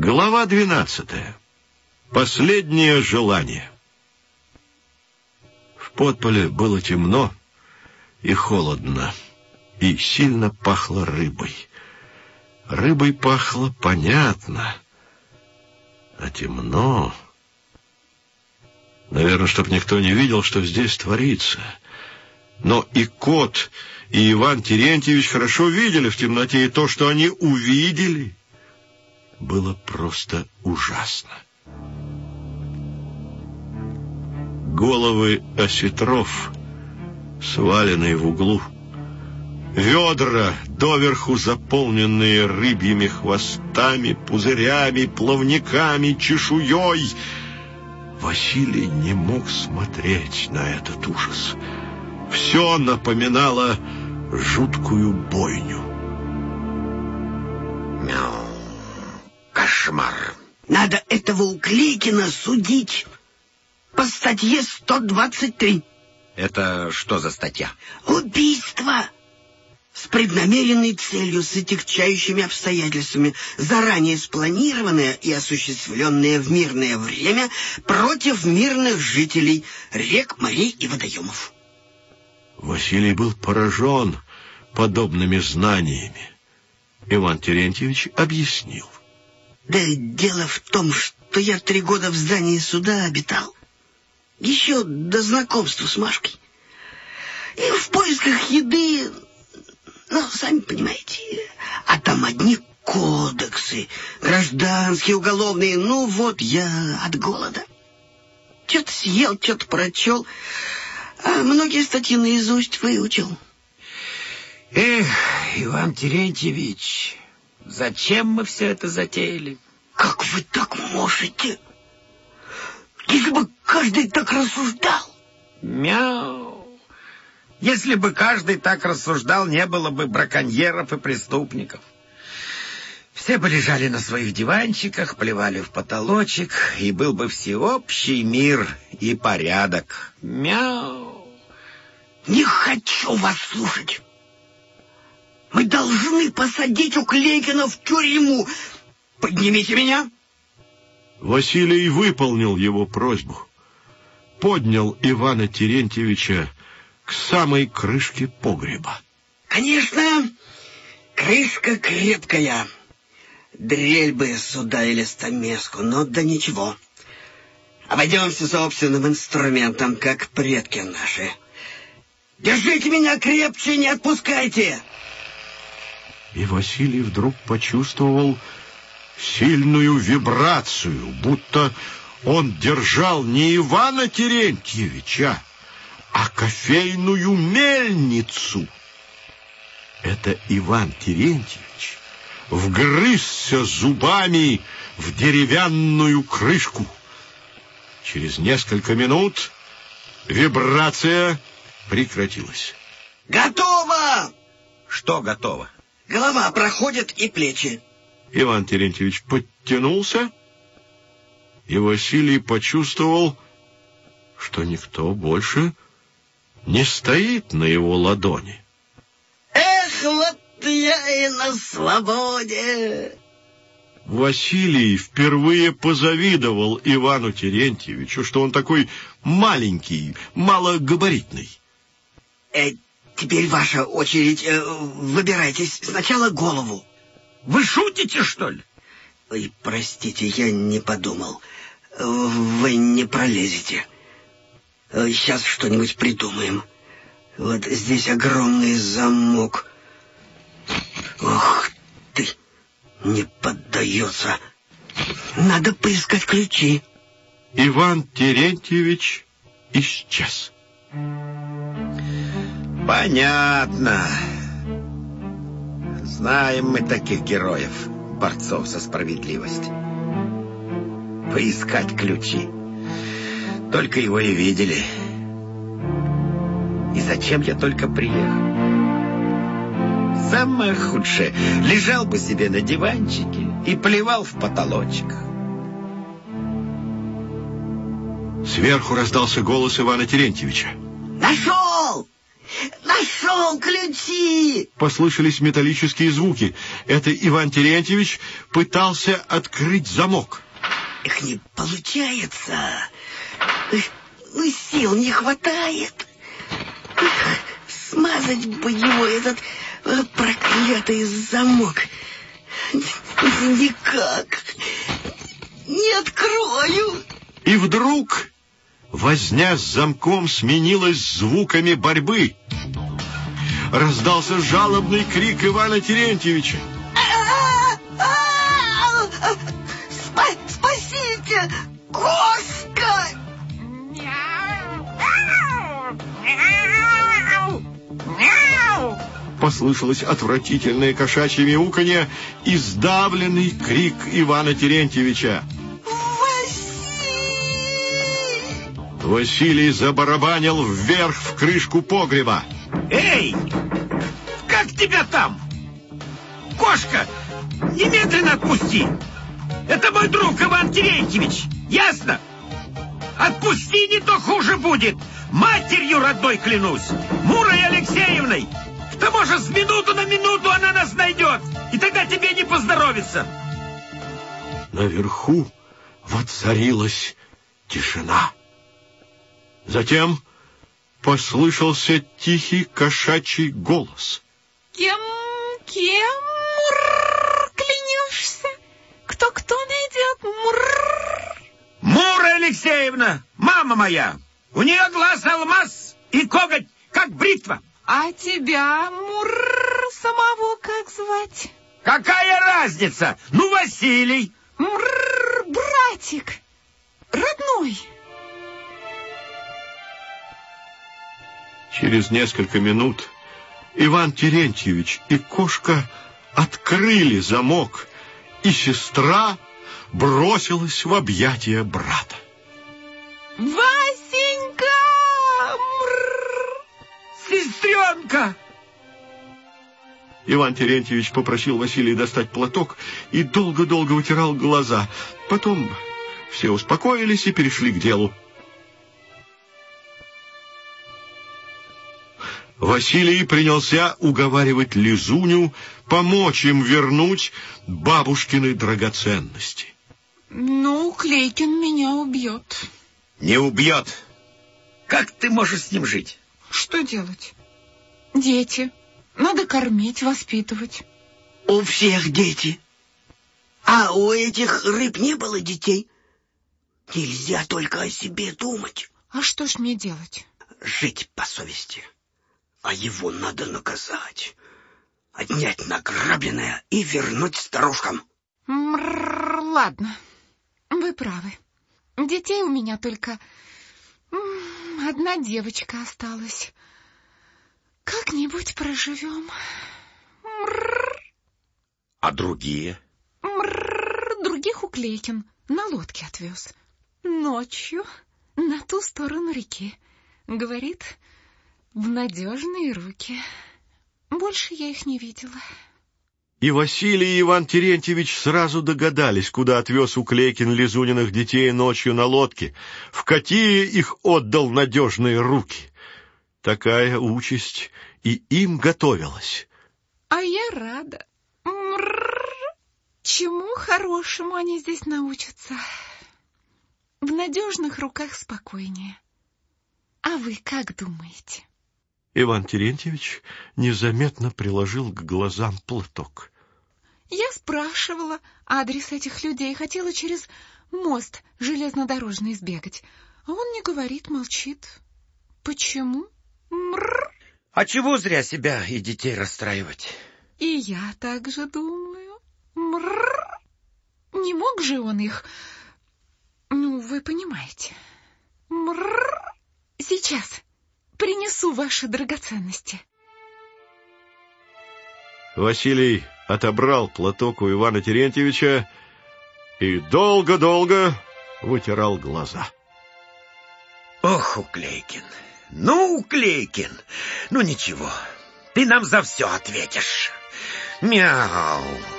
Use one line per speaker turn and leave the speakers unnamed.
Глава 12. Последнее желание. В подполе было темно и холодно, и сильно пахло рыбой. Рыбой пахло понятно, а темно. Наверное, чтоб никто не видел, что здесь творится. Но и кот, и Иван Терентьевич хорошо видели в темноте, и то, что они увидели, было просто ужасно. Головы осетров, сваленные в углу, ведра, доверху заполненные рыбьими хвостами, пузырями, плавниками, чешуей. Василий не мог смотреть на этот ужас. Все напоминало жуткую бойню.
Мяу. Кошмар.
Надо этого Уклейкина судить по статье 123.
Это что за статья?
Убийство с преднамеренной целью, с отягчающими обстоятельствами, заранее спланированное и осуществленное в мирное время против мирных жителей рек, морей и водоемов.
Василий был поражен подобными знаниями. Иван Терентьевич объяснил.
Да дело в том, что я 3 года в здании суда обитал. Еще до знакомства с Машкой. И в поисках еды, сами понимаете, а там одни кодексы, гражданские, уголовные. Вот я от голода. Что-то съел, что-то прочел, а многие статьи наизусть выучил.
Эх, Иван Терентьевич, зачем мы все это затеяли?
Как вы так можете? Если бы каждый так рассуждал.
Мяу. Если бы каждый так рассуждал, не было бы браконьеров и преступников. Все бы лежали на своих диванчиках, плевали в потолочек, и был бы всеобщий мир и порядок. Мяу.
Не хочу вас слушать. Мы должны посадить Уклейкина в тюрьму. Поднимите меня.
Василий выполнил его просьбу. Поднял Ивана Терентьевича к самой крышке погреба.
Конечно, крышка крепкая. Дрель бы сюда или стамеску, но да ничего. Обойдемся собственным инструментом, как предки наши. Держите меня крепче, не отпускайте.
И Василий вдруг почувствовал сильную вибрацию, будто он держал не Ивана Терентьевича, а кофейную мельницу. Это Иван Терентьевич вгрызся зубами в деревянную крышку. Через несколько минут вибрация прекратилась.
Готово!
Что готово?
Голова проходит и плечи.
Иван Терентьевич подтянулся, и Василий почувствовал, что никто больше не стоит на его ладони.
Эх, вот я и на свободе!
Василий впервые позавидовал Ивану Терентьевичу, что он такой маленький, малогабаритный.
Теперь ваша очередь. Выбирайтесь. Сначала голову.
Вы шутите, что ли?
Ой, простите, я не подумал. Вы не пролезете. Сейчас что-нибудь придумаем. Вот здесь огромный замок. Ух ты! Не поддается. Надо поискать ключи.
Иван Терентьевич исчез.
Понятно. Знаем мы таких героев, борцов за справедливость. Поискать ключи. Только его и видели. И зачем я только приехал? Самое худшее, лежал бы себе на диванчике и плевал в потолочек.
Сверху раздался голос Ивана Терентьевича.
Нашел! Нашел ключи!
Послышались металлические звуки. Это Иван Терентьевич пытался открыть замок.
Эх, не получается. Ну, сил не хватает. Эх, смазать бы его, этот проклятый замок. Никак. Не открою.
И вдруг возня с замком сменилась звуками борьбы. Раздался жалобный крик Ивана Терентьевича.
Спасите! Кошка!
Послышалось отвратительное кошачье мяуканье и сдавленный крик Ивана Терентьевича. Василий забарабанил вверх в крышку погреба.
Эй! Как тебя там? Кошка! Немедленно отпусти! Это мой друг Иван Терентьевич! Ясно? Отпусти, не то хуже будет! Матерью родной клянусь! Мурой Алексеевной! К тому же с минуту на минуту она нас найдет! И тогда тебе не поздоровится!
Наверху воцарилась тишина. Затем послышался тихий кошачий голос.
Кем клянешься? Кто найдет?
Мура Алексеевна, мама моя! У нее глаз алмаз и коготь, как бритва.
А тебя, самого как звать?
Какая разница? Ну, Василий.
Братик, родной.
Через несколько минут Иван Терентьевич и кошка открыли замок, и сестра бросилась в объятия брата.
Васенька!
Сестренка!
Иван Терентьевич попросил Василия достать платок и долго-долго вытирал глаза. Потом все успокоились и перешли к делу. Василий принялся уговаривать Лизуню помочь им вернуть бабушкины драгоценности.
Ну, Клейкин меня убьет.
Не убьет. Как ты можешь с ним жить?
Что делать? Дети. Надо кормить, воспитывать.
У всех дети. А у этих рыб не было детей. Нельзя только о себе думать.
А что ж мне делать?
Жить по совести. А его надо наказать. Отнять награбленное и вернуть старушкам.
Ладно, вы правы. Детей у меня только одна девочка осталась. Как-нибудь проживем.
А другие?
Других у Клейкин на лодке отвез. Ночью на ту сторону реки. Говорит, в надежные руки. Больше я их не видела.
И Василий и Иван Терентьевич сразу догадались, куда отвез Уклейкин Лизуниных детей ночью на лодке, в какие их отдал надежные руки. Такая участь и им готовилась.
А я рада. Чему хорошему они здесь научатся? В надежных руках спокойнее. А вы как думаете?
Иван Терентьевич незаметно приложил к глазам платок.
Я спрашивала адрес этих людей, хотела через мост железнодорожный сбегать. А он не говорит, молчит. Почему?
А чего зря себя и детей расстраивать?
И я так же думаю. Не мог же он их... Ну, вы понимаете. Сейчас принесу ваши драгоценности.
Василий отобрал платок у Ивана Терентьевича и долго-долго вытирал глаза.
Ох, Уклейкин! Ну, Уклейкин! Ну, ничего, ты нам за все ответишь. Мяу!